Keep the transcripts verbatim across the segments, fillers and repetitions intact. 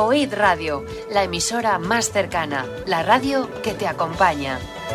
Oíd Radio, la emisora más cercana, la radio que te acompaña.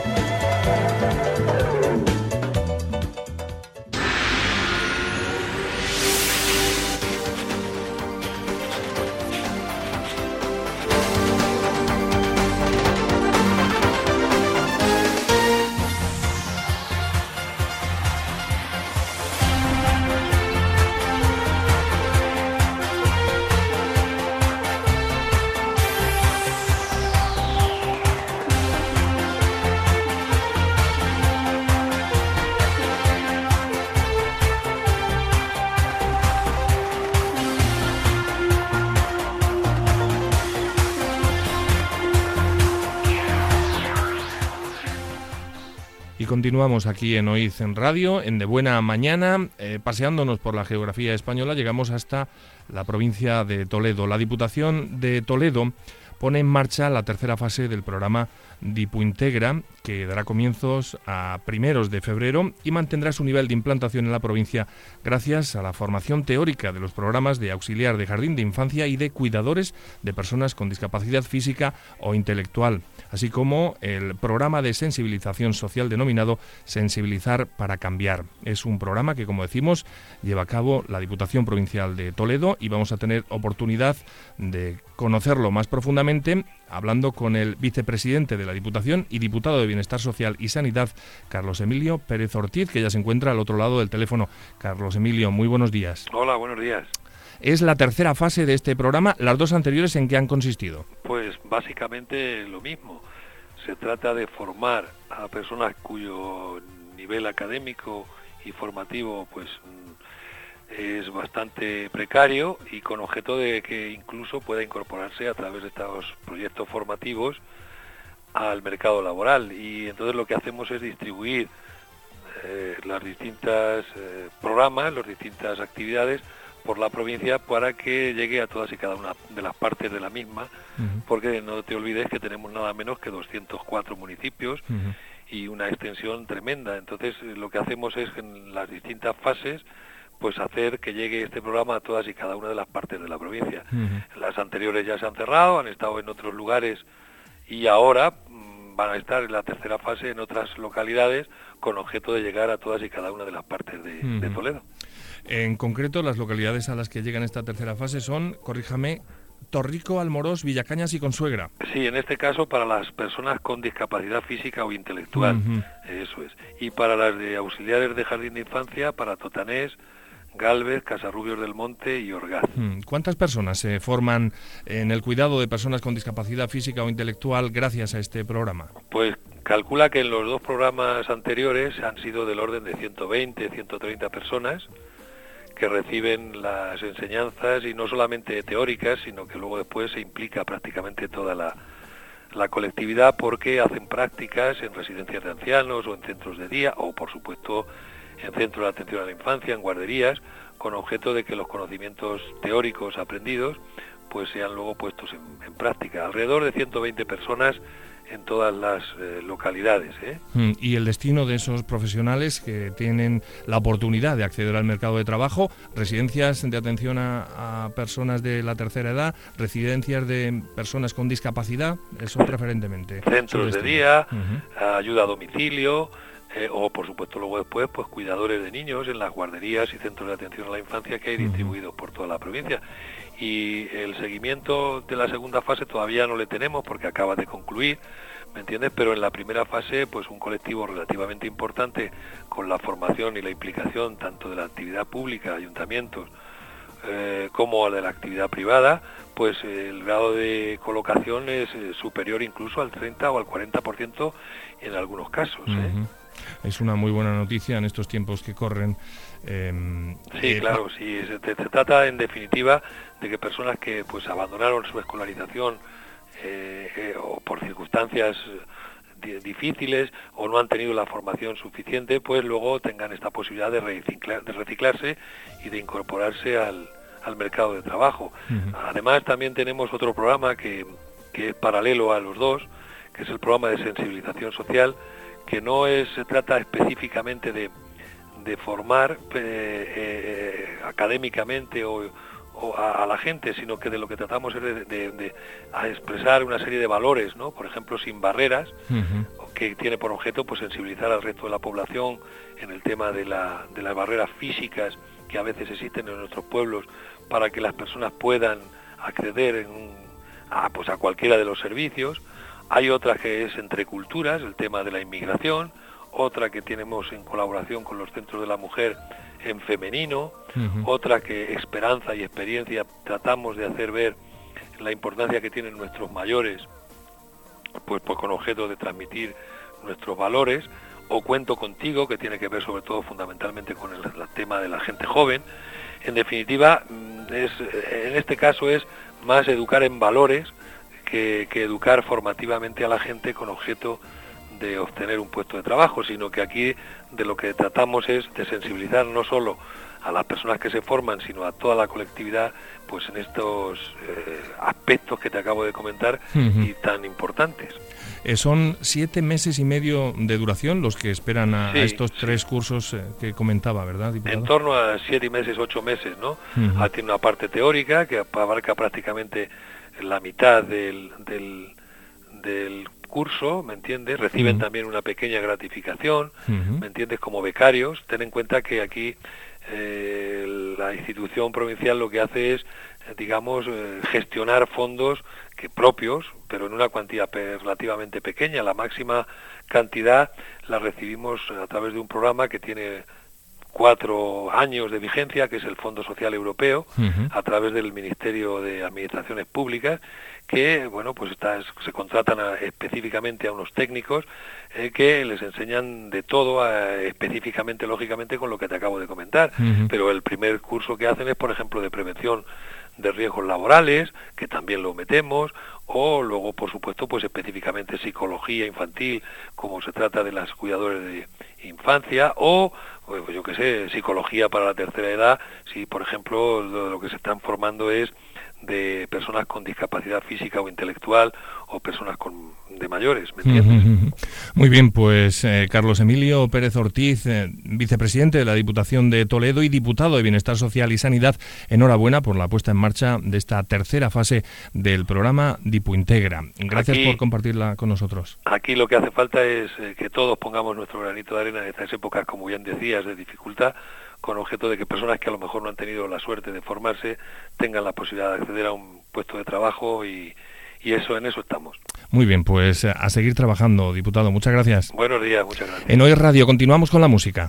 Continuamos aquí en Oíd en Radio, en De Buena Mañana, eh, paseándonos por la geografía española, llegamos hasta la provincia de Toledo. La Diputación de Toledo pone en marcha la tercera fase del programa Dipuintegra, que dará comienzos a primeros de febrero y mantendrá su nivel de implantación en la provincia gracias a la formación teórica de los programas de auxiliar de jardín de infancia y de cuidadores de personas con discapacidad física o intelectual, así como el programa de sensibilización social denominado Sensibilizar para Cambiar. Es un programa que, como decimos, lleva a cabo la Diputación Provincial de Toledo y vamos a tener oportunidad de conocerlo más profundamente hablando con el vicepresidente de la Diputación y diputado de Bienestar Social y Sanidad, Carlos Emilio Pérez Ortiz, que ya se encuentra al otro lado del teléfono. Carlos Emilio, muy buenos días. Hola, buenos días. Es la tercera fase de este programa. ¿Las dos anteriores en qué han consistido? Pues básicamente lo mismo. Se trata de formar a personas cuyo nivel académico y formativo pues es bastante precario y con objeto de que incluso pueda incorporarse a través de estos proyectos formativos al mercado laboral. Y entonces lo que hacemos es distribuir eh, las distintas eh, programas, las distintas actividades por la provincia para que llegue a todas y cada una de las partes de la misma, uh-huh. porque no te olvides que tenemos nada menos que doscientos cuatro municipios uh-huh. y una extensión tremenda. Entonces lo que hacemos es en las distintas fases pues hacer que llegue este programa a todas y cada una de las partes de la provincia. Uh-huh. Las anteriores ya se han cerrado, han estado en otros lugares y ahora mmm, van a estar en la tercera fase en otras localidades con objeto de llegar a todas y cada una de las partes de, uh-huh. de Toledo. En concreto, las localidades a las que llegan esta tercera fase son, corríjame, Torrico, Almorós, Villacañas y Consuegra. Sí, en este caso para las personas con discapacidad física o intelectual, uh-huh. eso es. Y para las de auxiliares de jardín de infancia, para Totanés, Gálvez, Casarrubios del Monte y Orgaz. ¿Cuántas personas se forman en el cuidado de personas con discapacidad física o intelectual gracias a este programa? Pues calcula que en los dos programas anteriores han sido del orden de ciento veinte, ciento treinta personas que reciben las enseñanzas y no solamente teóricas, sino que luego después se implica prácticamente toda la, la colectividad porque hacen prácticas en residencias de ancianos o en centros de día o, por supuesto, en centros de atención a la infancia, en guarderías, con objeto de que los conocimientos teóricos aprendidos pues sean luego puestos en, en práctica. Alrededor de ciento veinte personas en todas las eh, localidades. ¿eh? Y el destino de esos profesionales que tienen la oportunidad de acceder al mercado de trabajo, residencias de atención a, a personas de la tercera edad, residencias de personas con discapacidad, eso preferentemente. Centros de día, uh-huh. ayuda a domicilio, eh, o por supuesto luego después pues cuidadores de niños en las guarderías y centros de atención a la infancia que hay distribuidos uh-huh. por toda la provincia. Y el seguimiento de la segunda fase todavía no le tenemos porque acaba de concluir, ¿me entiendes? Pero en la primera fase, pues un colectivo relativamente importante con la formación y la implicación tanto de la actividad pública, ayuntamientos, eh, como de la actividad privada, pues eh, el grado de colocación es eh, superior incluso al treinta o al cuarenta por ciento en algunos casos. ¿eh? Uh-huh. Es una muy buena noticia en estos tiempos que corren. Eh, sí, eh, claro, sí, se, se trata en definitiva de que personas que pues abandonaron su escolarización eh, eh, o por circunstancias di- difíciles o no han tenido la formación suficiente, pues luego tengan esta posibilidad de, reciclar, de reciclarse y de incorporarse al, al mercado de trabajo. Uh-huh. Además también tenemos otro programa que, que es paralelo a los dos, que es el programa de sensibilización social, que no es, se trata específicamente de, de formar eh, eh, académicamente o, a, a la gente, sino que de lo que tratamos es de, de, de a expresar una serie de valores, ¿no? Por ejemplo, sin barreras, uh-huh. que tiene por objeto pues sensibilizar al resto de la población en el tema de, la, de las barreras físicas que a veces existen en nuestros pueblos para que las personas puedan acceder en un, a, pues a cualquiera de los servicios. Hay otra que es entre culturas, el tema de la inmigración, otra que tenemos en colaboración con los centros de la mujer en femenino, uh-huh. otra que Esperanza y Experiencia tratamos de hacer ver la importancia que tienen nuestros mayores, pues, pues con objeto de transmitir nuestros valores, o Cuento Contigo, que tiene que ver sobre todo fundamentalmente con el, el tema de la gente joven. En definitiva, es, en este caso es más educar en valores que, que educar formativamente a la gente con objeto de obtener un puesto de trabajo, sino que aquí de lo que tratamos es de sensibilizar no solo a las personas que se forman, sino a toda la colectividad, pues en estos eh, aspectos que te acabo de comentar uh-huh. y tan importantes. Eh, son siete meses y medio de duración los que esperan a, sí, a estos sí. tres cursos eh, que comentaba, ¿verdad, diputado? En torno a siete meses, ocho meses, ¿no? Uh-huh. Ah, tiene una parte teórica que abarca prácticamente la mitad del, del, del curso, ¿me entiendes? Reciben uh-huh. también una pequeña gratificación, uh-huh. ¿me entiendes? Como becarios. Ten en cuenta que aquí eh, la institución provincial lo que hace es, digamos, eh, gestionar fondos que propios, pero en una cuantía pe- relativamente pequeña. La máxima cantidad la recibimos a través de un programa que tiene cuatro años de vigencia, que es el Fondo Social Europeo, uh-huh. a través del Ministerio de Administraciones Públicas, que, bueno, pues está, se contratan a, específicamente a unos técnicos eh, que les enseñan de todo, a, específicamente, lógicamente, con lo que te acabo de comentar. Uh-huh. Pero el primer curso que hacen es, por ejemplo, de prevención de riesgos laborales, que también lo metemos, o luego, por supuesto, pues específicamente psicología infantil, como se trata de las cuidadoras de infancia, o pues yo qué sé, psicología para la tercera edad, si por ejemplo lo, lo que se están formando es de personas con discapacidad física o intelectual, o personas con de mayores, ¿me entiendes? Muy bien, pues eh, Carlos Emilio Pérez Ortiz, eh, vicepresidente de la Diputación de Toledo y diputado de Bienestar Social y Sanidad, enhorabuena por la puesta en marcha de esta tercera fase del programa Dipuintegra. Gracias aquí, por compartirla con nosotros. Aquí lo que hace falta es eh, que todos pongamos nuestro granito de arena en estas épocas, como bien decías, de dificultad, con objeto de que personas que a lo mejor no han tenido la suerte de formarse tengan la posibilidad de acceder a un puesto de trabajo y, y eso en eso estamos. Muy bien, pues a seguir trabajando, diputado. Muchas gracias. Buenos días, muchas gracias. En Hoy Radio continuamos con la música.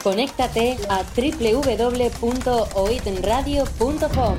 Conéctate a doble u doble u doble u punto oitenradio punto com.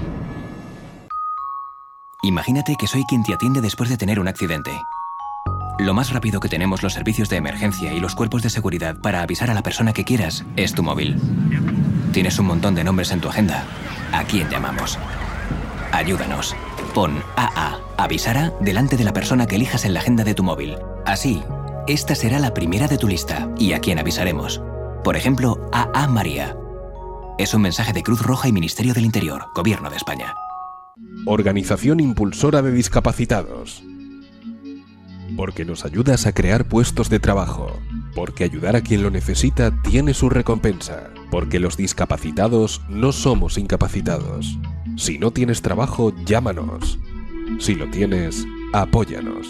Imagínate que soy quien te atiende después de tener un accidente. Lo más rápido que tenemos los servicios de emergencia y los cuerpos de seguridad para avisar a la persona que quieras es tu móvil. Tienes un montón de nombres en tu agenda. ¿A quién llamamos? Ayúdanos. Pon A A, avisara, delante de la persona que elijas en la agenda de tu móvil. Así, esta será la primera de tu lista y a quien avisaremos. Por ejemplo, A A María. Es un mensaje de Cruz Roja y Ministerio del Interior, Gobierno de España. Organización Impulsora de Discapacitados. Porque nos ayudas a crear puestos de trabajo. Porque ayudar a quien lo necesita tiene su recompensa. Porque los discapacitados no somos incapacitados. Si no tienes trabajo, llámanos. Si lo tienes, apóyanos.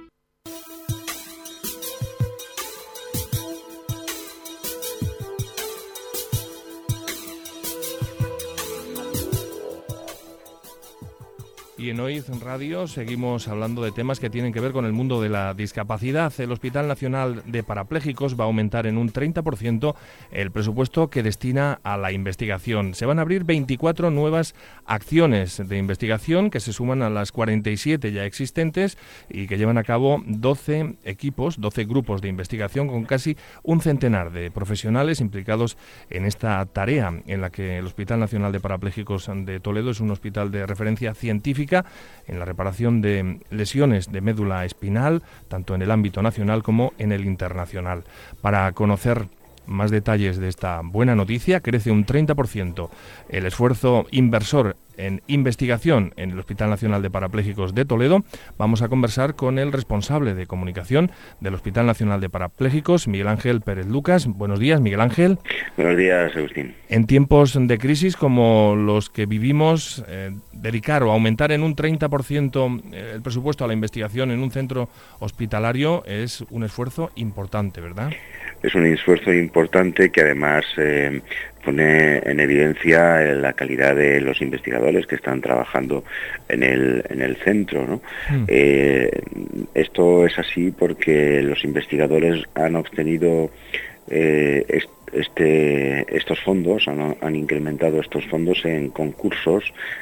Y en Oiz Radio seguimos hablando de temas que tienen que ver con el mundo de la discapacidad. El Hospital Nacional de Parapléjicos va a aumentar en un treinta por ciento el presupuesto que destina a la investigación. Se van a abrir veinticuatro nuevas acciones de investigación que se suman a las cuarenta y siete ya existentes y que llevan a cabo doce equipos, doce grupos de investigación con casi un centenar de profesionales implicados en esta tarea, en la que el Hospital Nacional de Parapléjicos de Toledo es un hospital de referencia científica en la reparación de lesiones de médula espinal, tanto en el ámbito nacional como en el internacional. Para conocer más detalles de esta buena noticia, crece un treinta por ciento el esfuerzo inversor en investigación en el Hospital Nacional de Parapléjicos de Toledo. Vamos a conversar con el responsable de comunicación del Hospital Nacional de Parapléjicos, Miguel Ángel Pérez Lucas. Buenos días, Miguel Ángel. Buenos días, Agustín. En tiempos de crisis como los que vivimos, eh, dedicar o aumentar en un treinta por ciento el presupuesto a la investigación en un centro hospitalario es un esfuerzo importante, ¿verdad? Es un esfuerzo importante que además eh, pone en evidencia la calidad de los investigadores que están trabajando en el, en el centro, ¿no? Mm. Eh, esto es así porque los investigadores han obtenido eh, est este, estos fondos, han, han incrementado estos fondos en concursos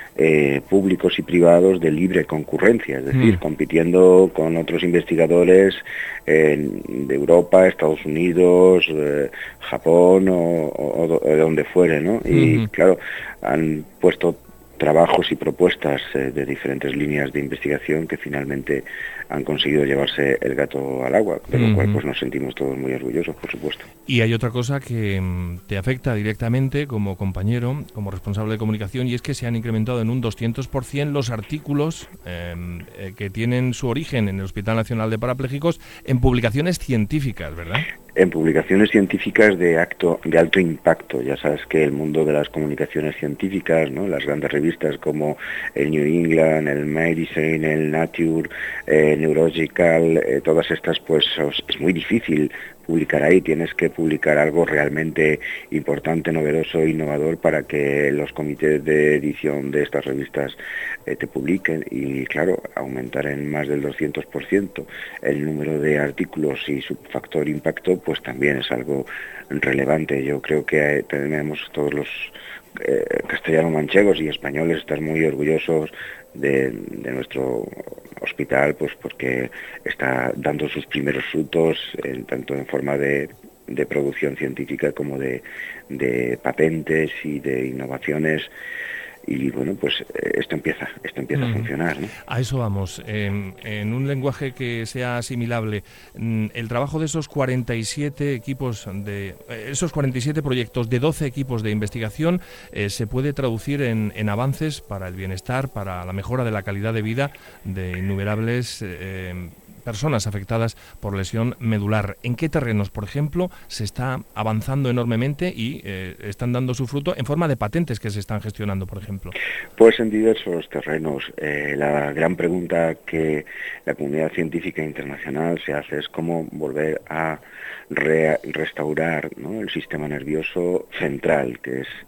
eh, públicos y privados de libre concurrencia, es decir, mm. compitiendo con otros investigadores eh, de Europa, Estados Unidos, eh, Japón o, o, o de donde fuere, ¿no? Y mm-hmm. claro, han puesto trabajos y propuestas eh, de diferentes líneas de investigación que finalmente han conseguido llevarse el gato al agua, de lo uh-huh. cual pues nos sentimos todos muy orgullosos, por supuesto. Y hay otra cosa que te afecta directamente como compañero, como responsable de comunicación, y es que se han incrementado en un doscientos por ciento los artículos eh, eh, que tienen su origen en el Hospital Nacional de Parapléjicos en publicaciones científicas, ¿verdad? En publicaciones científicas de acto de alto impacto. Ya sabes que el mundo de las comunicaciones científicas, ¿no?, las grandes revistas como el New England, el Medicine, el Nature, eh, Neurological, eh, todas estas, pues es muy difícil publicar ahí. Tienes que publicar algo realmente importante, novedoso, innovador para que los comités de edición de estas revistas eh, te publiquen, y claro, aumentar en más del doscientos por ciento el número de artículos y su factor impacto, pues también es algo relevante. Yo creo que eh, tenemos todos los eh, castellano-manchegos y españoles estar muy orgullosos de, de nuestro hospital, pues porque está dando sus primeros frutos, en, tanto en forma de, de producción científica como de, de patentes y de innovaciones. Y bueno, pues esto empieza, esto empieza mm. a funcionar, ¿no? A eso vamos. Eh, en un lenguaje que sea asimilable, el trabajo de esos cuarenta y siete equipos, de esos cuarenta y siete proyectos de doce equipos de investigación, eh, se puede traducir en, en avances para el bienestar, para la mejora de la calidad de vida de innumerables eh, personas afectadas por lesión medular. ¿En qué terrenos, por ejemplo, se está avanzando enormemente y eh, están dando su fruto en forma de patentes que se están gestionando, por ejemplo? Pues en diversos terrenos. Eh, la gran pregunta que la comunidad científica internacional se hace es cómo volver a re restaurar, ¿no?, el sistema nervioso central, que es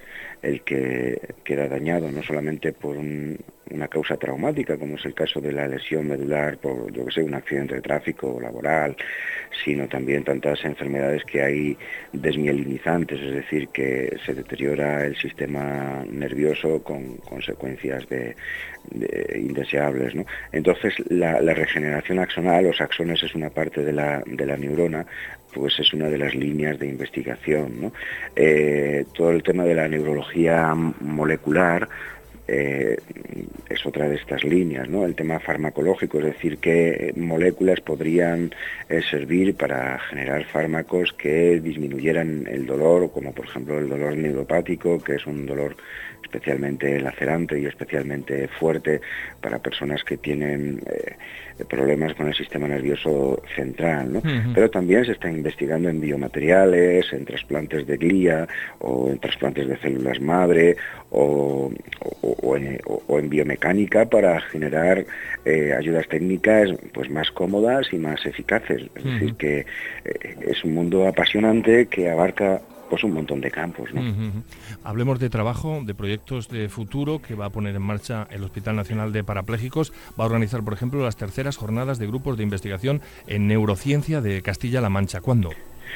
el que queda dañado, no solamente por un, una causa traumática, como es el caso de la lesión medular por, yo que sé, un accidente de tráfico o laboral, sino también tantas enfermedades que hay desmielinizantes, es decir, que se deteriora el sistema nervioso con consecuencias de, de indeseables, ¿no? Entonces, la, la regeneración axonal, los axones es una parte de la, de la neurona, pues es una de las líneas de investigación, ¿no? Eh, todo el tema de la neurología molecular eh, es otra de estas líneas, ¿no? El tema farmacológico, es decir, qué moléculas podrían eh, servir para generar fármacos que disminuyeran el dolor, como por ejemplo el dolor neuropático, que es un dolor especialmente lacerante y especialmente fuerte para personas que tienen eh, problemas con el sistema nervioso central, ¿no? Uh-huh. Pero también se está investigando en biomateriales, en trasplantes de glía o en trasplantes de células madre o, o, o, en, o, o en biomecánica para generar eh, ayudas técnicas pues más cómodas y más eficaces. Es uh-huh. decir, que eh, es un mundo apasionante que abarca pues un montón de campos, ¿no? Uh-huh. Hablemos de trabajo, de proyectos de futuro que va a poner en marcha el Hospital Nacional de Parapléjicos. Va a organizar, por ejemplo, las terceras jornadas de grupos de investigación en neurociencia de Castilla-La Mancha. ¿Cuándo?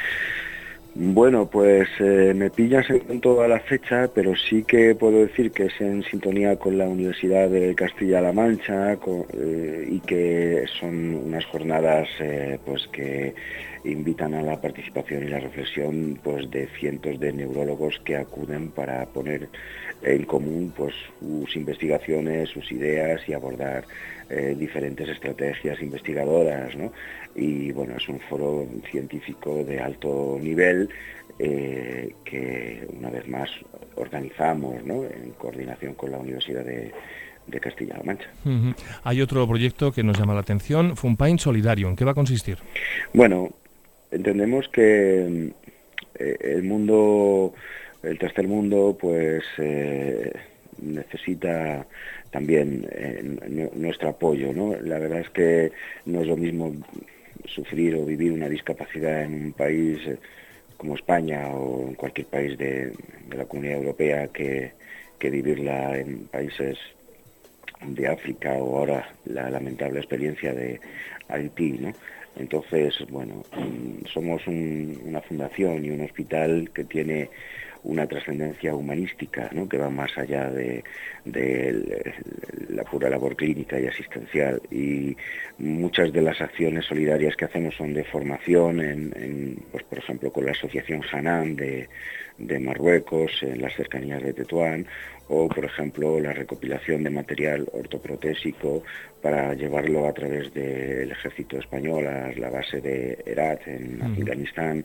Bueno, pues eh, me pillas en toda la fecha, pero sí que puedo decir que es en sintonía con la Universidad de Castilla-La Mancha con, eh, y que son unas jornadas eh, pues que invitan a la participación y la reflexión pues de cientos de neurólogos que acuden para poner en común pues sus investigaciones, sus ideas y abordar eh, diferentes estrategias investigadoras, ¿no? Y bueno, es un foro científico de alto nivel eh, que una vez más organizamos, ¿no? En coordinación con la Universidad de de Castilla-La Mancha. Uh-huh. Hay otro proyecto que nos llama la atención, Funpain Solidario. ¿En qué va a consistir? Bueno, entendemos que eh, el mundo, el tercer mundo, pues eh, necesita también eh, n- nuestro apoyo, ¿no? La verdad es que no es lo mismo sufrir o vivir una discapacidad en un país eh, como España o en cualquier país de, de la Comunidad Europea que, que vivirla en países de África o ahora la lamentable experiencia de Haití, ¿no? Entonces, bueno, somos un, una fundación y un hospital que tiene una trascendencia humanística, ¿no? Que va más allá de, de la pura labor clínica y asistencial, y muchas de las acciones solidarias que hacemos son de formación, en, en pues por ejemplo con la asociación Hanan de, de Marruecos, en las cercanías de Tetuán, o por ejemplo la recopilación de material ortoprotésico para llevarlo a través del ejército español a la base de Herat en uh-huh. Afganistán,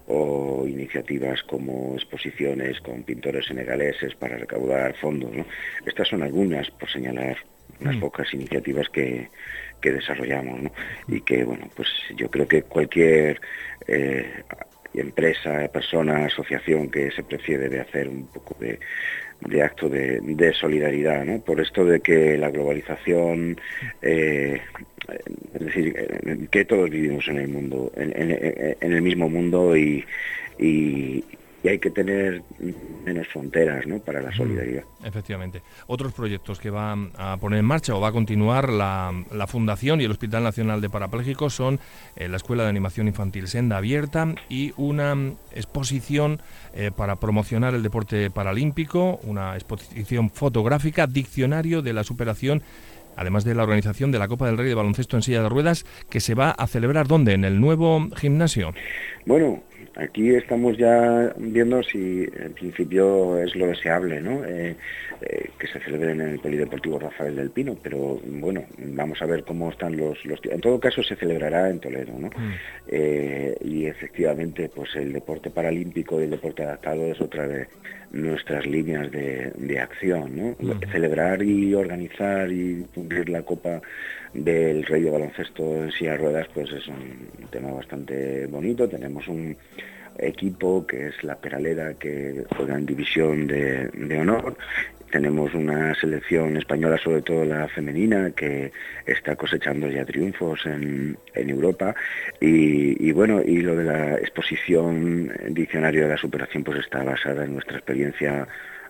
o iniciativas como exposiciones con pintores senegaleses para recaudar fondos, ¿no? Estas son algunas, por señalar unas uh-huh. pocas iniciativas que, que desarrollamos, ¿no? Y que, bueno, pues yo creo que cualquier eh, empresa, persona, asociación que se precie debe hacer un poco de de acto de, de solidaridad, ¿no? Por esto de que la globalización, eh, es decir, que todos vivimos en el mundo, en, en, en el mismo mundo y, y, y hay que tener menos fronteras, ¿no? Para la solidaridad. Efectivamente. Otros proyectos que va a poner en marcha o va a continuar la, la Fundación y el Hospital Nacional de Parapléjicos son eh, la Escuela de Animación Infantil Senda Abierta y una exposición eh, para promocionar el deporte paralímpico, una exposición fotográfica, diccionario de la superación, además de la organización de la Copa del Rey de baloncesto en silla de ruedas, que se va a celebrar ¿dónde? ¿En el nuevo gimnasio? Bueno, aquí estamos ya viendo si en principio es lo deseable, ¿no? Eh, eh, que se celebre en el Polideportivo Rafael del Pino, pero bueno, vamos a ver cómo están los... los en todo caso se celebrará en Toledo, ¿no? Mm. Eh, y efectivamente, pues el deporte paralímpico y el deporte adaptado es otra de nuestras líneas de, de acción, ¿no? Mm. Celebrar y organizar y cumplir la Copa del Rey de baloncesto en silla de ruedas, pues es un tema bastante bonito. Tenemos un equipo que es la Peraleda, que juega en división de, de honor. Tenemos una selección española, sobre todo la femenina, que está cosechando ya triunfos en, en Europa. Y, y bueno, y lo de la exposición Diccionario de la Superación pues está basada en nuestra experiencia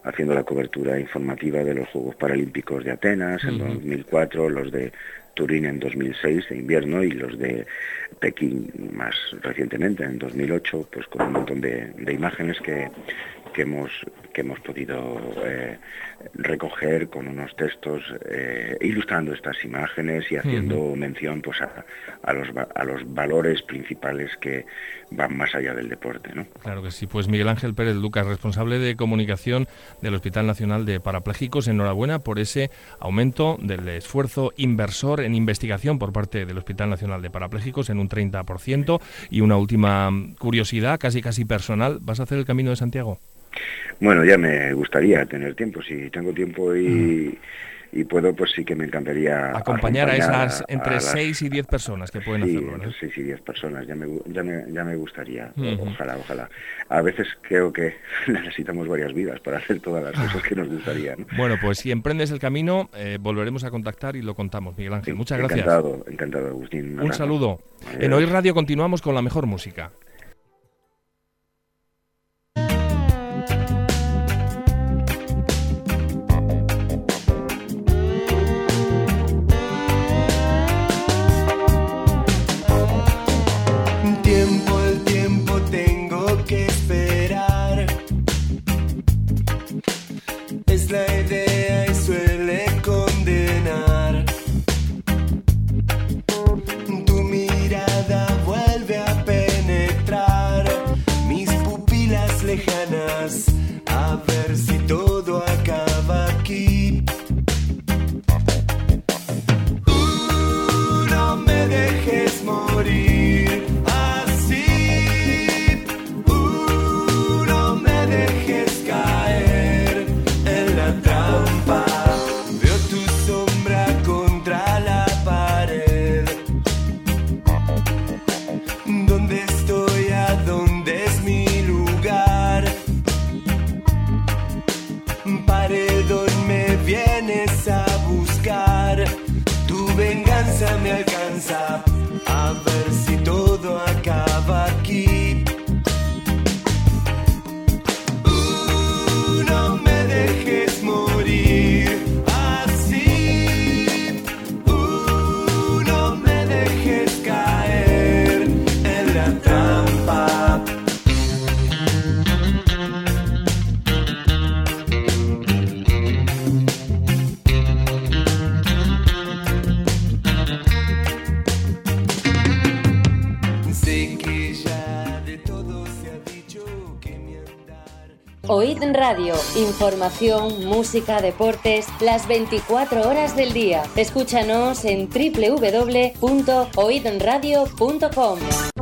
haciendo la cobertura informativa de los Juegos Paralímpicos de Atenas en uh-huh. dos mil cuatro, los de Turín en dos mil seis de invierno y los de Pekín más recientemente en dos mil ocho, pues con un montón de, de imágenes que, que hemos que hemos podido eh, recoger con unos textos eh, ilustrando estas imágenes y haciendo uh-huh. mención pues a, a los a los valores principales que van más allá del deporte, ¿no? Claro que sí. Pues Miguel Ángel Pérez Lucas, responsable de comunicación del Hospital Nacional de Parapléjicos, enhorabuena por ese aumento del esfuerzo inversor en investigación por parte del Hospital Nacional de Parapléjicos en un treinta por ciento. Y una última curiosidad, casi casi personal, ¿vas a hacer el Camino de Santiago? Bueno, ya me gustaría tener tiempo, si tengo tiempo y, mm. y puedo, pues sí que me encantaría acompañar, acompañar a esas a, entre seis y diez personas que pueden sí, hacerlo, ¿no? Entre seis y diez personas, ya me, ya me, ya me gustaría, uh-huh. ojalá, ojalá. A veces creo que necesitamos varias vidas para hacer todas las cosas que nos gustaría, ¿no? Bueno, pues si emprendes el camino, eh, volveremos a contactar y lo contamos, Miguel Ángel. Sí, muchas gracias. Encantado, encantado, Agustín. Un saludo. Adiós. En Hoy Radio continuamos con la mejor música. Tiempo, el tiempo tengo que esperar. Es la idea y suele condenar. Tu mirada vuelve a penetrar mis pupilas lejanas, a ver si todo acaba aquí. Uh, no me dejes morir. Me alcanza, a ver si todo acaba aquí. Uh, no me dejes morir así. Uh, no me dejes caer en la trampa. Oíd Radio, información, música, deportes, las veinticuatro horas del día. Escúchanos en doble u doble u doble u punto oid radio punto com.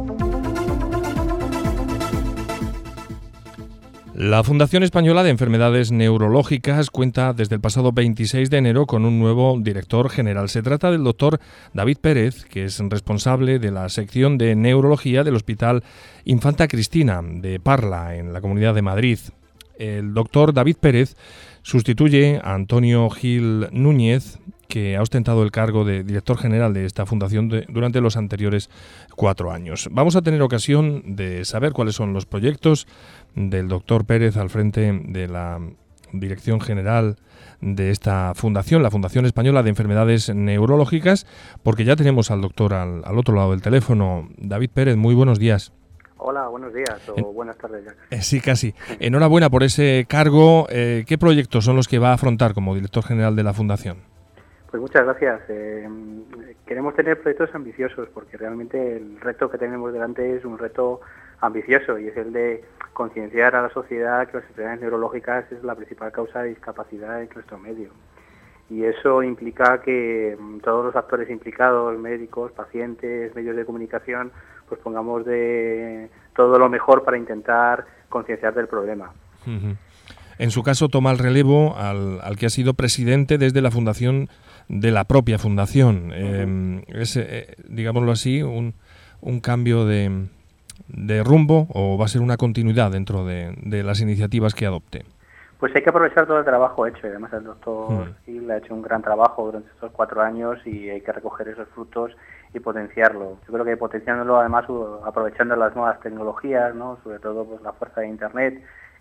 La Fundación Española de Enfermedades Neurológicas cuenta desde el pasado veintiséis de enero con un nuevo director general. Se trata del doctor David Pérez, que es responsable de la sección de neurología del Hospital Infanta Cristina de Parla, en la Comunidad de Madrid. El doctor David Pérez sustituye a Antonio Gil Núñez, que ha ostentado el cargo de director general de esta fundación de, durante los anteriores cuatro años. Vamos a tener ocasión de saber cuáles son los proyectos del doctor Pérez al frente de la dirección general de esta fundación, la Fundación Española de Enfermedades Neurológicas, porque ya tenemos al doctor al, al otro lado del teléfono. David Pérez, muy buenos días. Hola, buenos días o en... buenas tardes ya. Eh, sí, casi. Enhorabuena por ese cargo. Eh, ¿Qué proyectos son los que va a afrontar como director general de la Fundación? Pues muchas gracias. Eh, queremos tener proyectos ambiciosos porque realmente el reto que tenemos delante es un reto ambicioso y es el de concienciar a la sociedad que las enfermedades neurológicas es la principal causa de discapacidad en nuestro medio. Y eso implica que todos los actores implicados, médicos, pacientes, medios de comunicación, pues pongamos de todo lo mejor para intentar concienciar del problema. Uh-huh. En su caso toma el relevo al, al que ha sido presidente desde la fundación de la propia fundación. Uh-huh. Eh, es, eh, digámoslo así, un, un cambio de, de rumbo o va a ser una continuidad dentro de, de las iniciativas que adopte. Pues hay que aprovechar todo el trabajo hecho y además el doctor Gil ha hecho un gran trabajo durante estos cuatro años y hay que recoger esos frutos y potenciarlo. Yo creo que potenciándolo además aprovechando las nuevas tecnologías, ¿no? Sobre todo pues la fuerza de Internet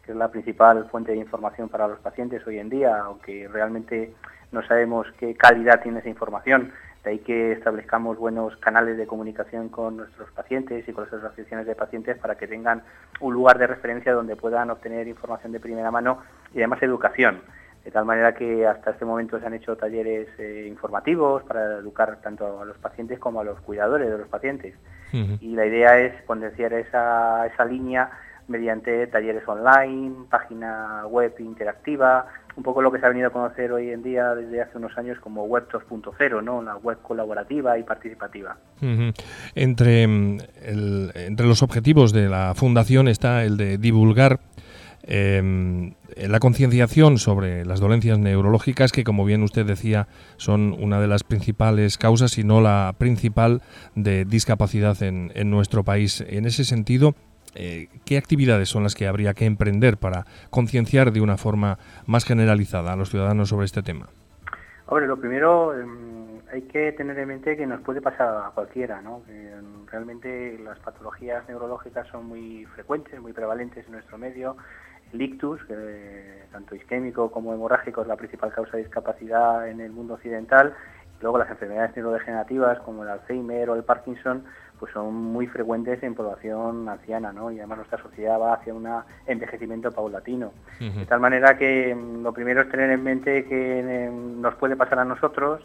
que es la principal fuente de información para los pacientes hoy en día, aunque realmente no sabemos qué calidad tiene esa información. De ahí que establezcamos buenos canales de comunicación con nuestros pacientes y con las asociaciones de pacientes para que tengan un lugar de referencia donde puedan obtener información de primera mano y además educación. De tal manera que hasta este momento se han hecho talleres eh, informativos para educar tanto a los pacientes como a los cuidadores de los pacientes. Uh-huh. Y la idea es potenciar esa, esa línea mediante talleres online, página web interactiva, un poco lo que se ha venido a conocer hoy en día desde hace unos años como web dos punto cero, ¿no? Una web colaborativa y participativa. Uh-huh. Entre, el, entre los objetivos de la Fundación está el de divulgar eh, la concienciación sobre las dolencias neurológicas, que como bien usted decía son una de las principales causas, si no la principal, de discapacidad en, en nuestro país. En ese sentido, Eh, ¿qué actividades son las que habría que emprender para concienciar de una forma más generalizada a los ciudadanos sobre este tema? Hombre, lo primero, eh, hay que tener en mente que nos puede pasar a cualquiera, ¿no? Que, realmente las patologías neurológicas son muy frecuentes, muy prevalentes en nuestro medio. El ictus, que, tanto isquémico como hemorrágico, es la principal causa de discapacidad en el mundo occidental. Y luego las enfermedades neurodegenerativas como el Alzheimer o el Parkinson pues son muy frecuentes en población anciana, ¿no? Y además nuestra sociedad va hacia un envejecimiento paulatino. Uh-huh. De tal manera que lo primero es tener en mente que eh, nos puede pasar a nosotros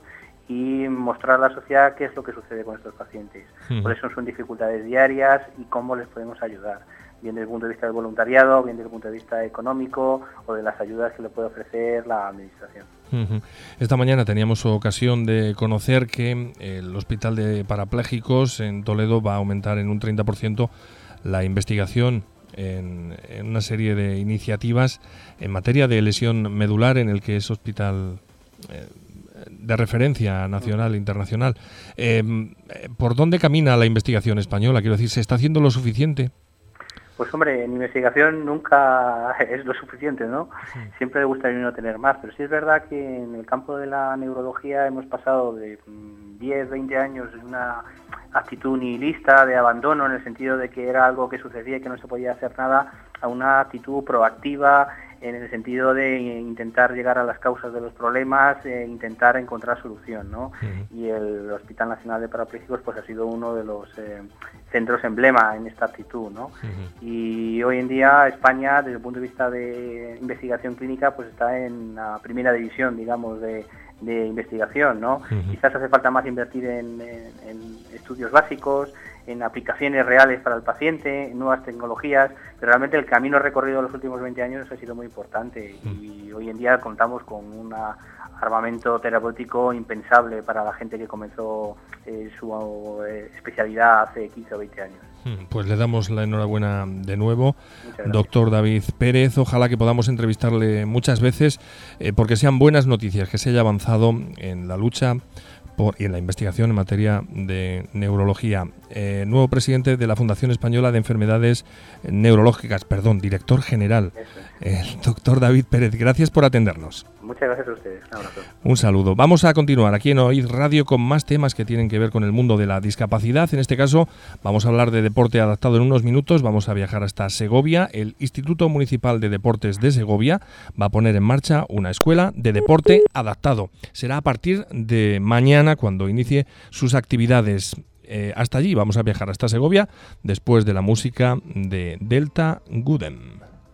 y mostrar a la sociedad qué es lo que sucede con estos pacientes. Uh-huh. Cuáles son sus dificultades diarias y cómo les podemos ayudar, bien desde el punto de vista del voluntariado, bien desde el punto de vista económico o de las ayudas que le puede ofrecer la administración. Uh-huh. Esta mañana teníamos ocasión de conocer que el Hospital de Parapléjicos en Toledo va a aumentar en un treinta por ciento la investigación en, en una serie de iniciativas en materia de lesión medular, en el que es hospital eh, de referencia nacional e internacional. Eh, ¿Por dónde camina la investigación española? Quiero decir, ¿se está haciendo lo suficiente? Pues hombre, en investigación nunca es lo suficiente, ¿no? Sí. Siempre le gustaría uno tener más, pero sí es verdad que en el campo de la neurología hemos pasado de diez, veinte años en una actitud nihilista, de abandono, en el sentido de que era algo que sucedía y que no se podía hacer nada, a una actitud proactiva, en el sentido de intentar llegar a las causas de los problemas e intentar encontrar solución, ¿no? Uh-huh. Y el Hospital Nacional de Parapléjicos pues ha sido uno de los eh, centros emblema en esta actitud, ¿no? Uh-huh. Y hoy en día España, desde el punto de vista de investigación clínica, pues está en la primera división, digamos, de, de investigación, ¿no? Uh-huh. Quizás hace falta más invertir en, en, en estudios básicos, en aplicaciones reales para el paciente, en nuevas tecnologías, pero realmente el camino recorrido en los últimos veinte años ha sido muy importante y hoy en día contamos con un armamento terapéutico impensable para la gente que comenzó eh, su eh, especialidad hace quince o veinte años. Pues le damos la enhorabuena de nuevo, doctor David Pérez. Ojalá que podamos entrevistarle muchas veces eh, porque sean buenas noticias, que se haya avanzado en la lucha Por, y en la investigación en materia de neurología. Eh, nuevo presidente de la Fundación Española de Enfermedades Neurológicas, perdón, director general, el doctor David Pérez. Gracias por atendernos. Muchas gracias a ustedes. Un abrazo. Un saludo. Vamos a continuar aquí en Oíd Radio con más temas que tienen que ver con el mundo de la discapacidad. En este caso vamos a hablar de deporte adaptado en unos minutos. Vamos a viajar hasta Segovia. El Instituto Municipal de Deportes de Segovia va a poner en marcha una escuela de deporte adaptado. Será a partir de mañana cuando inicie sus actividades. Eh, hasta allí vamos a viajar hasta Segovia después de la música de Delta Goodem.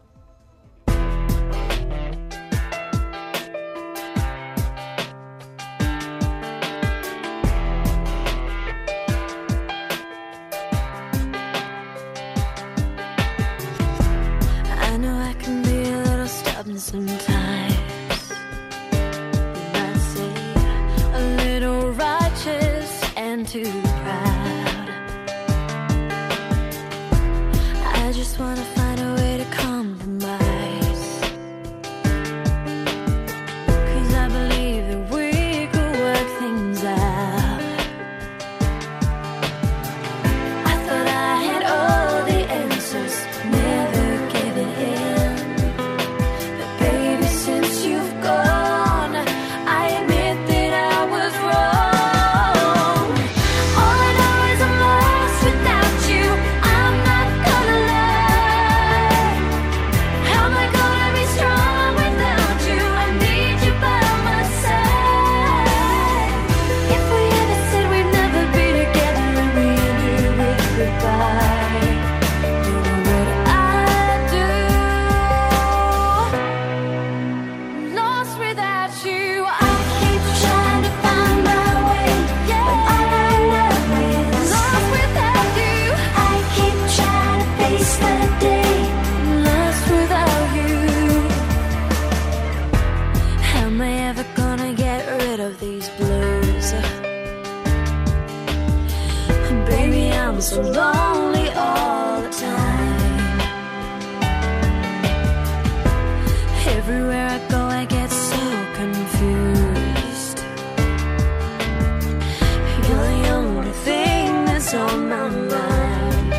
Sometimes you might say a little righteous and too proud. I just want to find a way to compromise, 'cause I believe that we could work things out. I thought I had all the answers, never given in. Gone, I admit that I was wrong. so lonely all the time. Everywhere I go I get so confused. You're the only thing that's on my mind.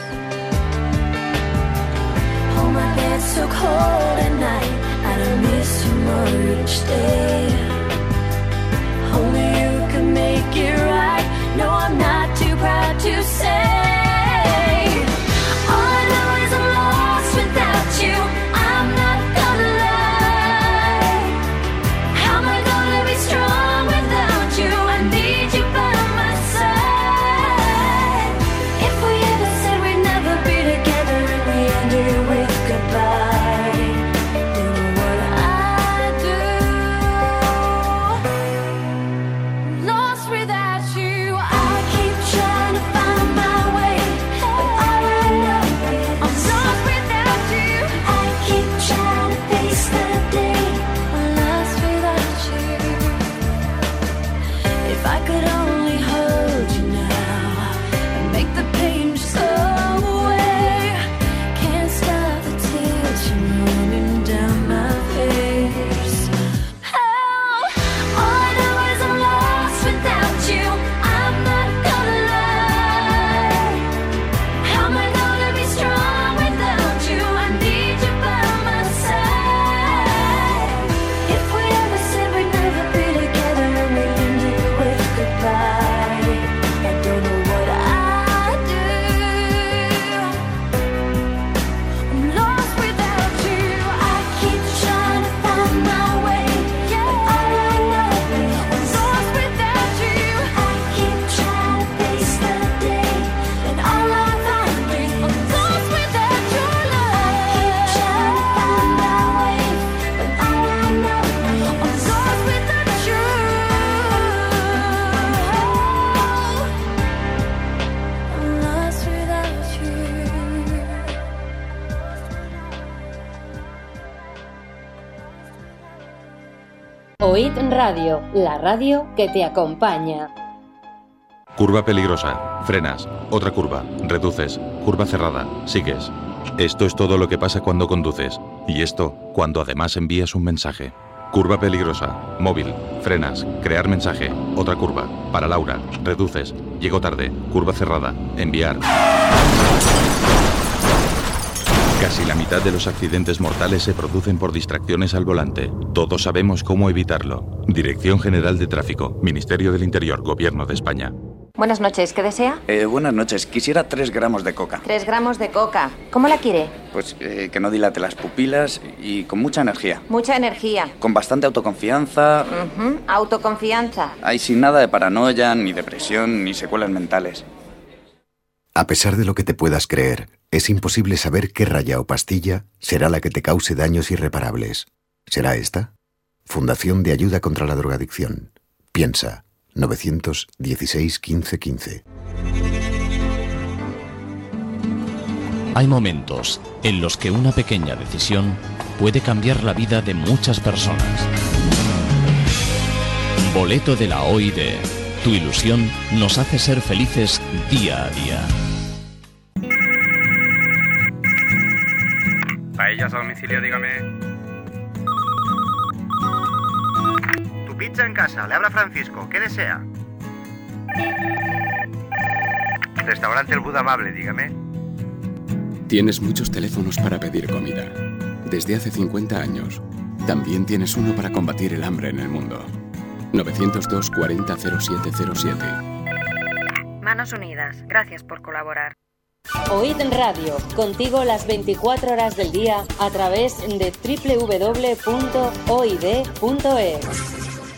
Home I get so cold at night, I don't miss you more each day. Only you can make it right. No, I'm not too proud to say. All I know is I'm lost without you. I'm not gonna lie. How am I gonna be strong without you? I need you by my side. If we ever said we'd never be together and we ended with goodbye, you know what I'd do. Lost without you, I keep trying to find my way, but all I know, I'm lost without you. I keep trying to face the day, I'm lost without you. If I could only hold you now and make the pain just go away. Can't stop the tears from running down my face. Oh, all I know is I'm lost without you. I'm not gonna lie. How am I gonna be strong without you? I need you by my side. If we ever said we'd never be together and we ended with goodbye, I don't know what I'd do. I'm lost without you. I keep trying to find my way, but all I know, I'm lost without you. I keep trying to face the day, and all I find is I'm lost without your love. I keep trying to find my way, but all I know, I'm lost without you. I'm lost without you. Oíd Radio, la radio que te acompaña. Curva peligrosa, frenas, otra curva, reduces, curva cerrada, sigues. Esto es todo lo que pasa cuando conduces. Y esto cuando además envías un mensaje. Curva peligrosa, móvil, frenas, crear mensaje, otra curva, para Laura, reduces, llego tarde, curva cerrada, enviar. Casi la mitad de los accidentes mortales se producen por distracciones al volante. Todos sabemos cómo evitarlo. Dirección General de Tráfico, Ministerio del Interior, Gobierno de España. Buenas noches, ¿qué desea? Eh, buenas noches, quisiera tres gramos de coca. Tres gramos de coca. ¿Cómo la quiere? Pues eh, que no dilate las pupilas y con mucha energía. Mucha energía. Con bastante autoconfianza. Uh-huh. Autoconfianza. Hay sin nada de paranoia, ni depresión, ni secuelas mentales. A pesar de lo que te puedas creer, es imposible saber qué raya o pastilla será la que te cause daños irreparables. ¿Será esta? Fundación de Ayuda contra la Drogadicción. Piensa. nueve uno seis, quince, quince. Hay momentos en los que una pequeña decisión puede cambiar la vida de muchas personas. Boleto de la O I D. Tu ilusión nos hace ser felices día a día. Paellas a domicilio, dígame. Tu pizza en casa, le habla Francisco, ¿qué desea? Restaurante El Buda Amable, dígame. Tienes muchos teléfonos para pedir comida. Desde hace cincuenta años. También tienes uno para combatir el hambre en el mundo. novecientos dos, cuarenta, cero siete cero siete. Manos Unidas, gracias por colaborar. Oíd Radio, contigo las veinticuatro horas del día a través de doble u doble u doble u punto o i d punto e s.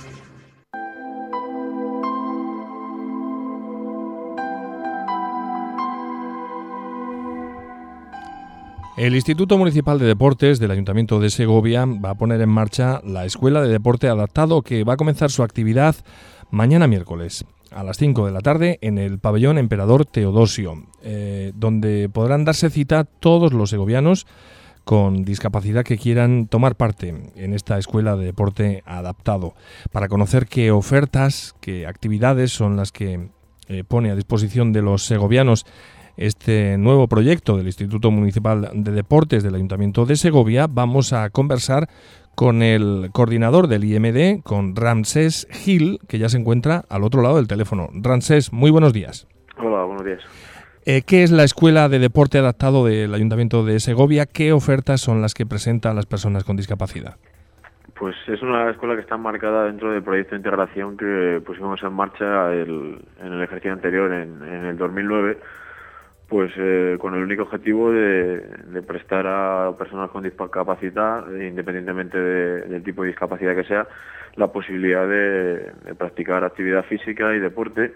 El Instituto Municipal de Deportes del Ayuntamiento de Segovia va a poner en marcha la Escuela de Deporte Adaptado, que va a comenzar su actividad mañana miércoles a las cinco de la tarde en el pabellón Emperador Teodosio, eh, donde podrán darse cita todos los segovianos con discapacidad que quieran tomar parte en esta Escuela de Deporte Adaptado, para conocer qué ofertas, qué actividades son las que eh, pone a disposición de los segovianos este nuevo proyecto del Instituto Municipal de Deportes del Ayuntamiento de Segovia, vamos a conversar con el coordinador del I M D, con Ramsés Gil, que ya se encuentra al otro lado del teléfono. Ramsés, muy buenos días. Hola, buenos días. Eh, ¿Qué es la Escuela de Deporte Adaptado del Ayuntamiento de Segovia? ¿Qué ofertas son las que presentan las personas con discapacidad? Pues es una escuela que está enmarcada dentro del proyecto de integración que pusimos en marcha el, en el ejercicio anterior, en, en el dos mil nueve, pues eh, con el único objetivo de, de prestar a personas con discapacidad, independientemente de, del tipo de discapacidad que sea, la posibilidad de, de practicar actividad física y deporte.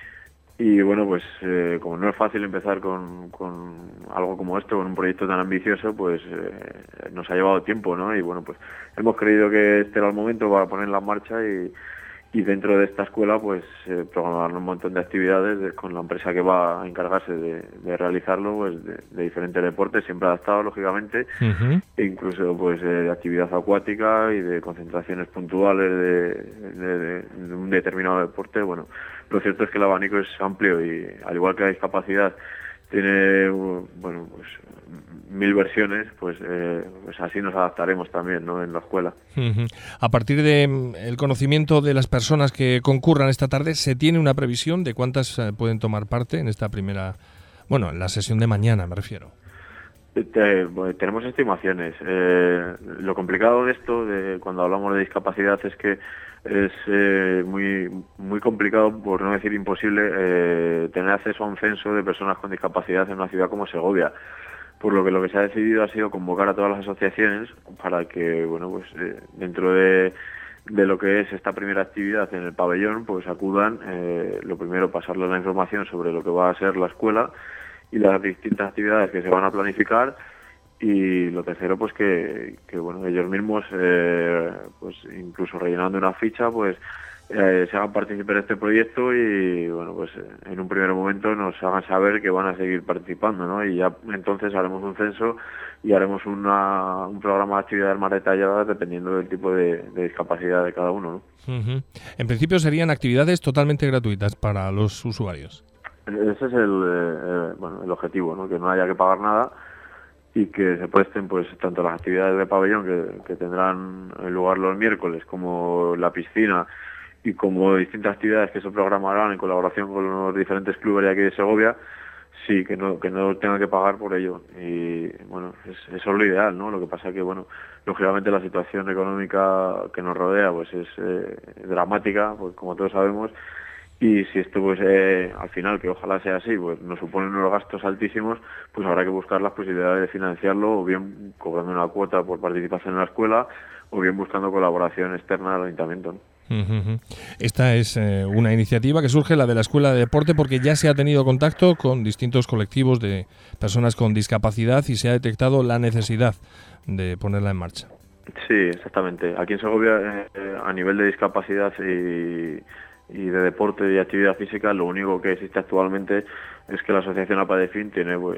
Y bueno, pues eh, como no es fácil empezar con, con algo como esto, con un proyecto tan ambicioso, pues eh, nos ha llevado tiempo, ¿no? Y bueno, pues hemos creído que este era el momento para ponerla en marcha y, y dentro de esta escuela pues eh, programar un montón de actividades de, con la empresa que va a encargarse de, de realizarlo, pues de, de diferentes deportes, siempre adaptados lógicamente, uh-huh. e incluso pues eh, de actividad acuática y de concentraciones puntuales de, de, de, de un determinado deporte. Bueno, lo cierto es que el abanico es amplio y al igual que la discapacidad tiene, bueno, pues mil versiones, pues, eh, pues así nos adaptaremos también, ¿no?, en la escuela. Uh-huh. A partir del de, conocimiento de las personas que concurran esta tarde, ¿se tiene una previsión de cuántas eh, pueden tomar parte en esta primera, bueno, en la sesión de mañana me refiero? Te, bueno, tenemos estimaciones. Eh, lo complicado de esto, de cuando hablamos de discapacidad, es que es eh, muy muy complicado, por no decir imposible, eh, tener acceso a un censo de personas con discapacidad en una ciudad como Segovia. Por lo que lo que se ha decidido ha sido convocar a todas las asociaciones para que, bueno, pues eh, dentro de, de lo que es esta primera actividad en el pabellón, pues acudan, eh, lo primero, pasarles la información sobre lo que va a ser la escuela y las distintas actividades que se van a planificar, y lo tercero, pues que, que bueno, ellos mismos, eh, pues incluso rellenando una ficha, pues eh, se hagan partícipes de este proyecto y, bueno, pues en un primer momento nos hagan saber que van a seguir participando, ¿no? Y ya entonces haremos un censo y haremos una, un programa de actividades más detalladas dependiendo del tipo de, de discapacidad de cada uno, ¿no? Uh-huh. En principio serían actividades totalmente gratuitas para los usuarios. Ese es el, eh, bueno, el objetivo, ¿no? Que no haya que pagar nada y que se presten pues tanto las actividades de pabellón que, que tendrán lugar los miércoles, como la piscina y como distintas actividades que se programarán en colaboración con los diferentes clubes de aquí de Segovia, sí, que no que no tengan que pagar por ello. Y bueno, es, eso es lo ideal, ¿no? Lo que pasa que, bueno, lógicamente la situación económica que nos rodea pues es eh, dramática, pues como todos sabemos. Y si esto, pues eh, al final, que ojalá sea así, pues nos suponen unos gastos altísimos, pues habrá que buscar las posibilidades de financiarlo, o bien cobrando una cuota por participación en la escuela, o bien buscando colaboración externa al ayuntamiento, ¿no? Uh-huh. Esta es eh, una iniciativa que surge, la de la Escuela de Deporte, porque ya se ha tenido contacto con distintos colectivos de personas con discapacidad y se ha detectado la necesidad de ponerla en marcha. Sí, exactamente. Aquí en Segovia, eh, a nivel de discapacidad y... y de deporte y actividad física, lo único que existe actualmente es que la asociación APADEFIN tiene pues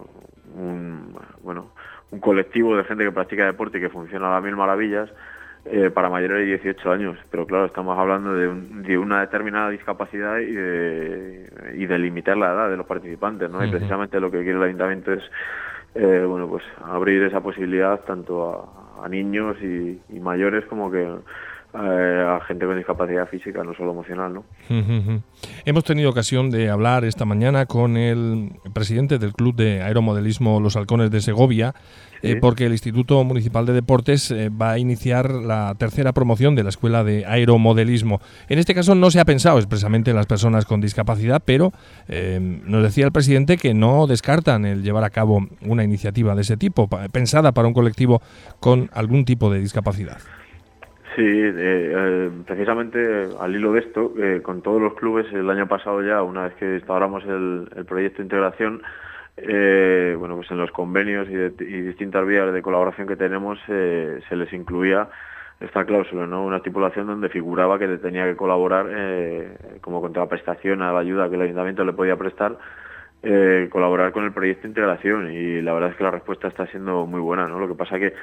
un bueno un colectivo de gente que practica deporte y que funciona a las mil maravillas eh, para mayores de dieciocho años, pero claro, estamos hablando de, un, de una determinada discapacidad y de, y de limitar la edad de los participantes, ¿no? Uh-huh. Y precisamente lo que quiere el ayuntamiento es eh, bueno pues abrir esa posibilidad tanto a, a niños y, y mayores como que Eh, a gente con discapacidad física, no solo emocional, ¿no? Uh-huh. Hemos tenido ocasión de hablar esta mañana con el presidente del Club de Aeromodelismo Los Halcones de Segovia, sí. eh, porque el Instituto Municipal de Deportes eh, va a iniciar la tercera promoción de la Escuela de Aeromodelismo. En este caso no se ha pensado expresamente en las personas con discapacidad, pero eh, nos decía el presidente que no descartan el llevar a cabo una iniciativa de ese tipo, pensada para un colectivo con algún tipo de discapacidad. Sí, eh, eh, precisamente al hilo de esto, eh, con todos los clubes el año pasado ya, una vez que instauramos el, el proyecto de integración, eh, bueno, pues en los convenios y, de, y distintas vías de colaboración que tenemos eh, se les incluía esta cláusula, ¿no? Una estipulación donde figuraba que tenía que colaborar eh, como contraprestación a la ayuda que el ayuntamiento le podía prestar, eh, colaborar con el proyecto de integración, y la verdad es que la respuesta está siendo muy buena, ¿no? Lo que pasa que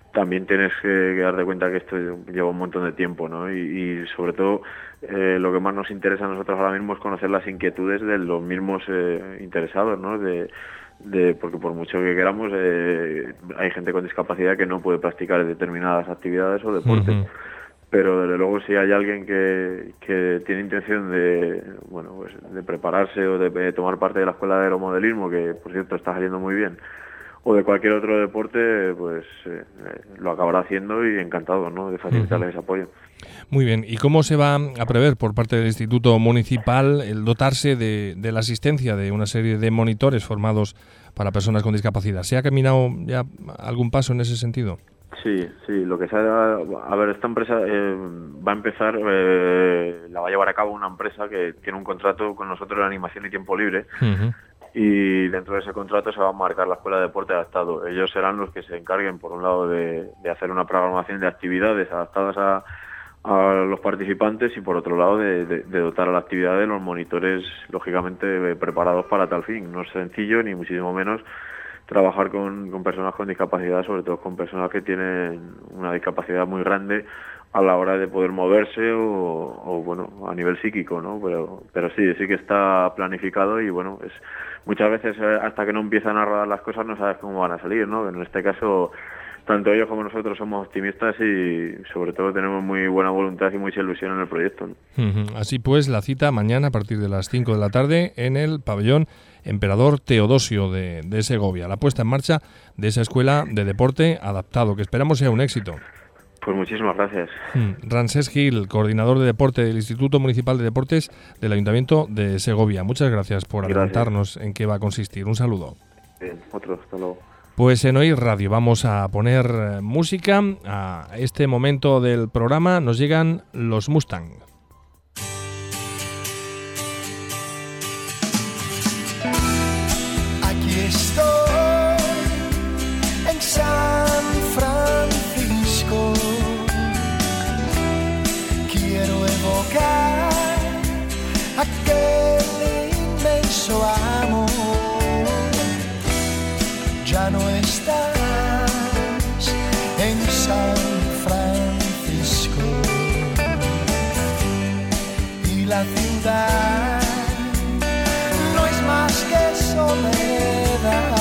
también tienes que, que darte cuenta que esto lleva un montón de tiempo, ¿no? Y, y sobre todo eh, lo que más nos interesa a nosotros ahora mismo es conocer las inquietudes de los mismos eh, interesados, ¿no? De, de porque por mucho que queramos eh, hay gente con discapacidad que no puede practicar determinadas actividades o deportes. Uh-huh. Pero desde luego si hay alguien que, que tiene intención de bueno pues de prepararse o de, de tomar parte de la escuela de aeromodelismo, que por cierto está saliendo muy bien, o de cualquier otro deporte, pues eh, lo acabará haciendo y encantado, ¿no?, de facilitarles uh-huh. ese apoyo. Muy bien. ¿Y cómo se va a prever por parte del Instituto Municipal el dotarse de, de la asistencia de una serie de monitores formados para personas con discapacidad? ¿Se ha caminado ya algún paso en ese sentido? Sí, sí, lo que se ha... A ver, esta empresa eh, va a empezar, eh, la va a llevar a cabo una empresa que tiene un contrato con nosotros de animación y tiempo libre, uh-huh. y dentro de ese contrato se va a marcar la Escuela de Deporte Adaptado. Ellos serán los que se encarguen, por un lado, de, de hacer una programación de actividades adaptadas a, a los participantes y, por otro lado, de, de, de dotar a la actividad de los monitores, lógicamente, preparados para tal fin. No es sencillo, ni muchísimo menos, trabajar con, con personas con discapacidad, sobre todo con personas que tienen una discapacidad muy grande a la hora de poder moverse o, o bueno, a nivel psíquico, ¿no? Pero, pero sí, sí que está planificado y bueno, es muchas veces eh, hasta que no empiezan a rodar las cosas no sabes cómo van a salir, ¿no? En este caso, tanto ellos como nosotros somos optimistas y sobre todo tenemos muy buena voluntad y mucha ilusión en el proyecto, ¿no? Uh-huh. Así pues, la cita mañana a partir de las cinco de la tarde en el pabellón Emperador Teodosio de, de Segovia, la puesta en marcha de esa escuela de deporte adaptado, que esperamos sea un éxito. Pues muchísimas gracias. Mm. Rancés Gil, coordinador de deporte del Instituto Municipal de Deportes del Ayuntamiento de Segovia. Muchas gracias por gracias. adelantarnos en qué va a consistir. Un saludo. Bien, otro, hasta luego. Pues en Oír Radio vamos a poner música. A este momento del programa nos llegan los Mustang. Aquí estoy en San Francisco. Quiero evocar aquel inmenso amor. Ya no estás en San Francisco y la ciudad no es más que soledad.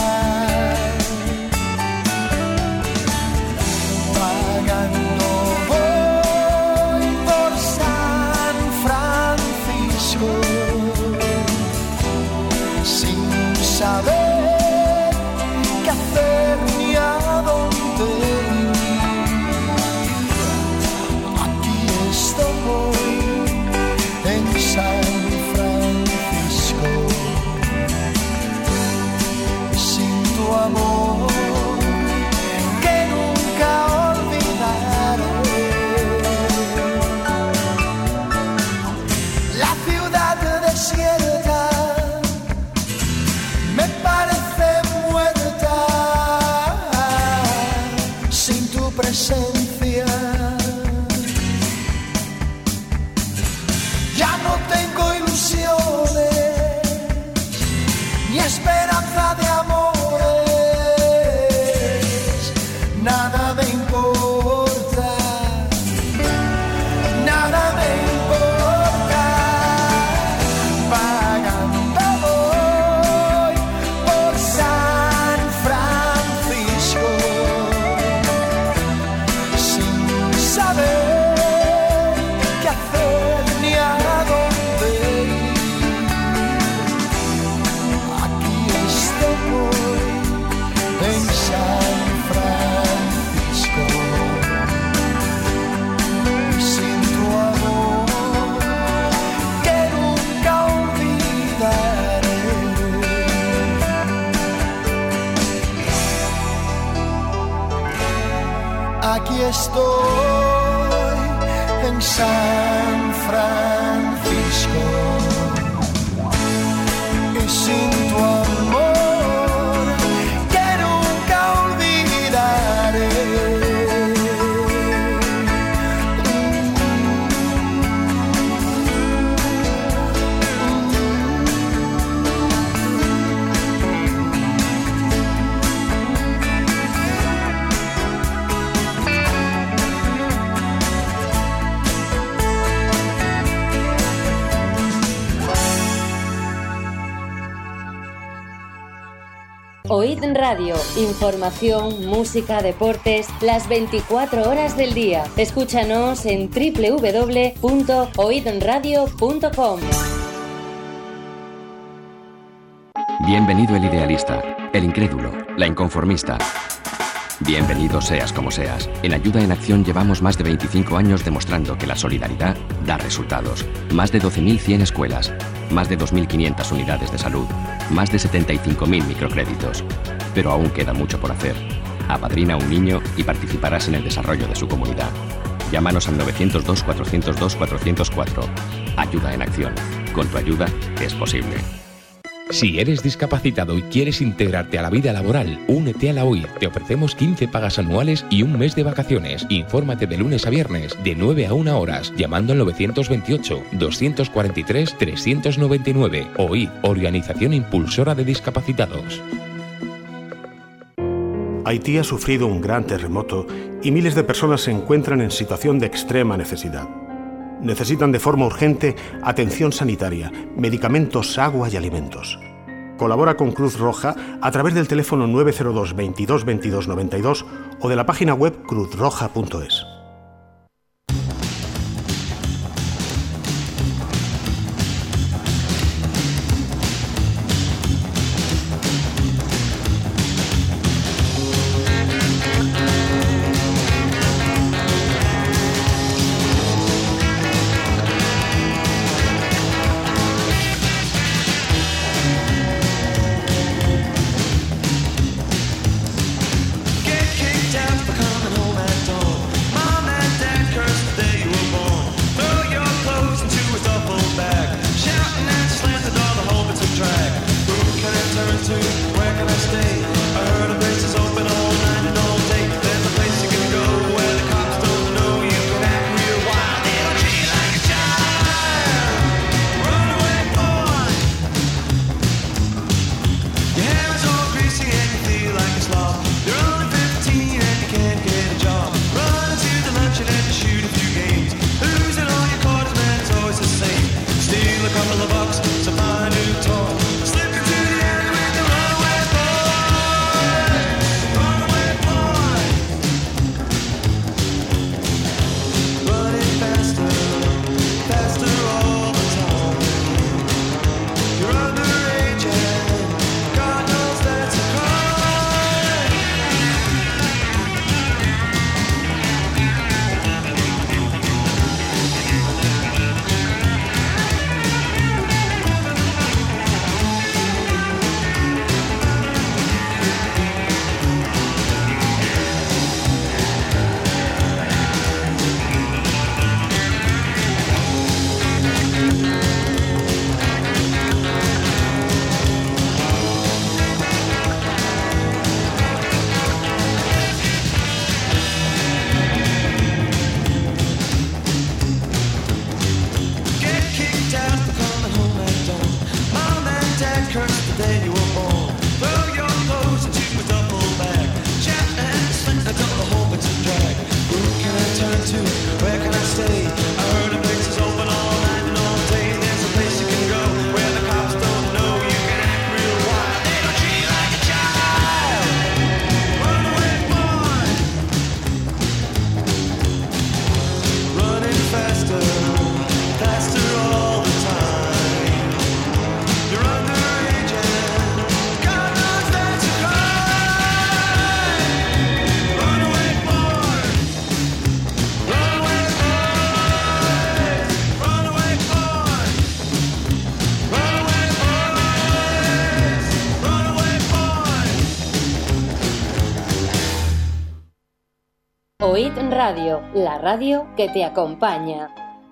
Vagando voy por San Francisco sin saber qué hacer ni a dónde ir. Aquí estoy en San Francisco sin tu amor que nunca olvidaré. La ciudad desierta me parece muerta sin tu presencia. Ya no tengo ilusiones ni esperanza de amores. Nada me importa, nada me importa. Vagando voy por San Francisco sin saber qué hacer ni a dónde ir. Aquí estoy en San Francisco y sin tu amor que nunca olvidaré. Aquí estoy en San Francisco y sin tu amor que nunca olvidaré. Oíd Radio, información, música, deportes, las veinticuatro horas del día. Escúchanos en doble u doble u doble u punto oíd radio punto com. Bienvenido el idealista, el incrédulo, la inconformista. Bienvenido seas como seas. En Ayuda en Acción llevamos más de veinticinco años demostrando que la solidaridad da resultados. Más de doce mil cien escuelas, más de dos mil quinientas unidades de salud, más de setenta y cinco mil microcréditos. Pero aún queda mucho por hacer. Apadrina a un niño y participarás en el desarrollo de su comunidad. Llámanos al novecientos dos, cuatrocientos dos, cuatrocientos cuatro. Ayuda en Acción. Con tu ayuda es posible. Si eres discapacitado y quieres integrarte a la vida laboral, únete a la O I D. Te ofrecemos quince pagas anuales y un mes de vacaciones. Infórmate de lunes a viernes, de nueve a una horas, llamando al novecientos veintiocho, doscientos cuarenta y tres, trescientos noventa y nueve. O I D, Organización Impulsora de Discapacitados. Haití ha sufrido un gran terremoto y miles de personas se encuentran en situación de extrema necesidad. Necesitan de forma urgente atención sanitaria, medicamentos, agua y alimentos. Colabora con Cruz Roja a través del teléfono nueve cero dos, veintidós, veintidós, noventa y dos o de la página web cruz roja punto es. Oíd Radio, la radio que te acompaña.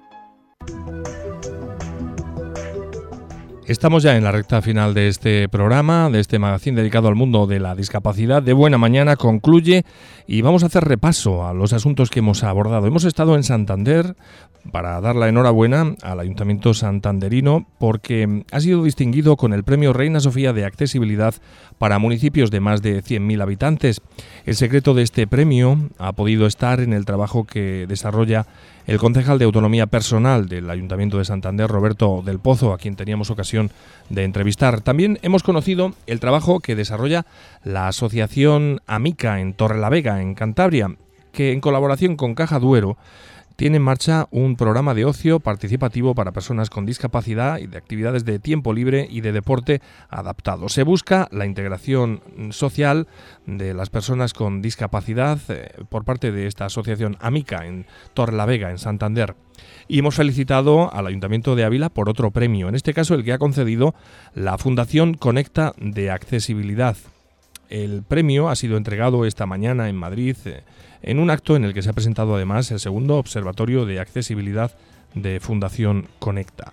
Estamos ya en la recta final de este programa, de este magazine dedicado al mundo de la discapacidad. De Buena Mañana concluye y vamos a hacer repaso a los asuntos que hemos abordado. Hemos estado en Santander para dar la enhorabuena al Ayuntamiento santanderino porque ha sido distinguido con el premio Reina Sofía de Accesibilidad para municipios de más de cien mil habitantes. El secreto de este premio ha podido estar en el trabajo que desarrolla el concejal de Autonomía Personal del Ayuntamiento de Santander, Roberto del Pozo, a quien teníamos ocasión ilusión de entrevistar. También hemos conocido el trabajo que desarrolla la Asociación Amica en Torrelavega, en Cantabria, que en colaboración con Caja Duero tiene en marcha un programa de ocio participativo para personas con discapacidad y de actividades de tiempo libre y de deporte adaptado. Se busca la integración social de las personas con discapacidad eh, por parte de esta asociación Amica en Torrelavega, en Santander. Y hemos felicitado al Ayuntamiento de Ávila por otro premio, en este caso el que ha concedido la Fundación Conecta de Accesibilidad. El premio ha sido entregado esta mañana en Madrid, eh, en un acto en el que se ha presentado además el segundo Observatorio de Accesibilidad de Fundación Conecta.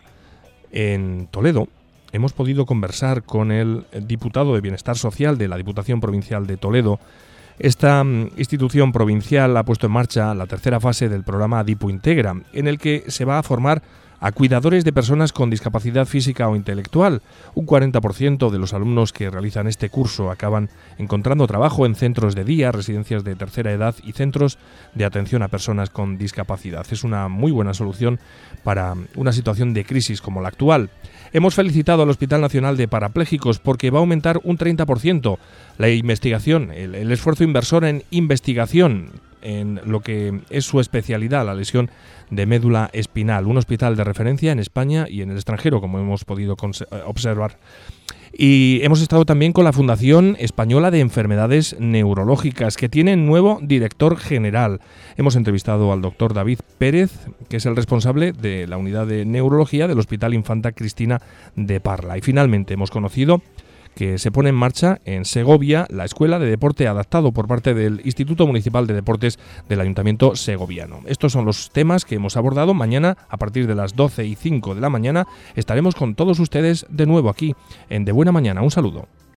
En Toledo hemos podido conversar con el diputado de Bienestar Social de la Diputación Provincial de Toledo. Esta um, institución provincial ha puesto en marcha la tercera fase del programa Dipu Integra, en el que se va a formar a cuidadores de personas con discapacidad física o intelectual. Un cuarenta por ciento de los alumnos que realizan este curso acaban encontrando trabajo en centros de día, residencias de tercera edad y centros de atención a personas con discapacidad. Es una muy buena solución para una situación de crisis como la actual. Hemos felicitado al Hospital Nacional de Parapléjicos porque va a aumentar un treinta por ciento la investigación, el, el esfuerzo inversor en investigación en lo que es su especialidad, la lesión de médula espinal, un hospital de referencia en España y en el extranjero, como hemos podido observar. Y hemos estado también con la Fundación Española de Enfermedades Neurológicas, que tiene nuevo director general. Hemos entrevistado al doctor David Pérez, que es el responsable de la unidad de neurología del Hospital Infanta Cristina de Parla. Y finalmente hemos conocido que se pone en marcha en Segovia la Escuela de Deporte Adaptado por parte del Instituto Municipal de Deportes del Ayuntamiento segoviano. Estos son los temas que hemos abordado. Mañana, a partir de las doce y cinco de la mañana, estaremos con todos ustedes de nuevo aquí en De Buena Mañana. Un saludo.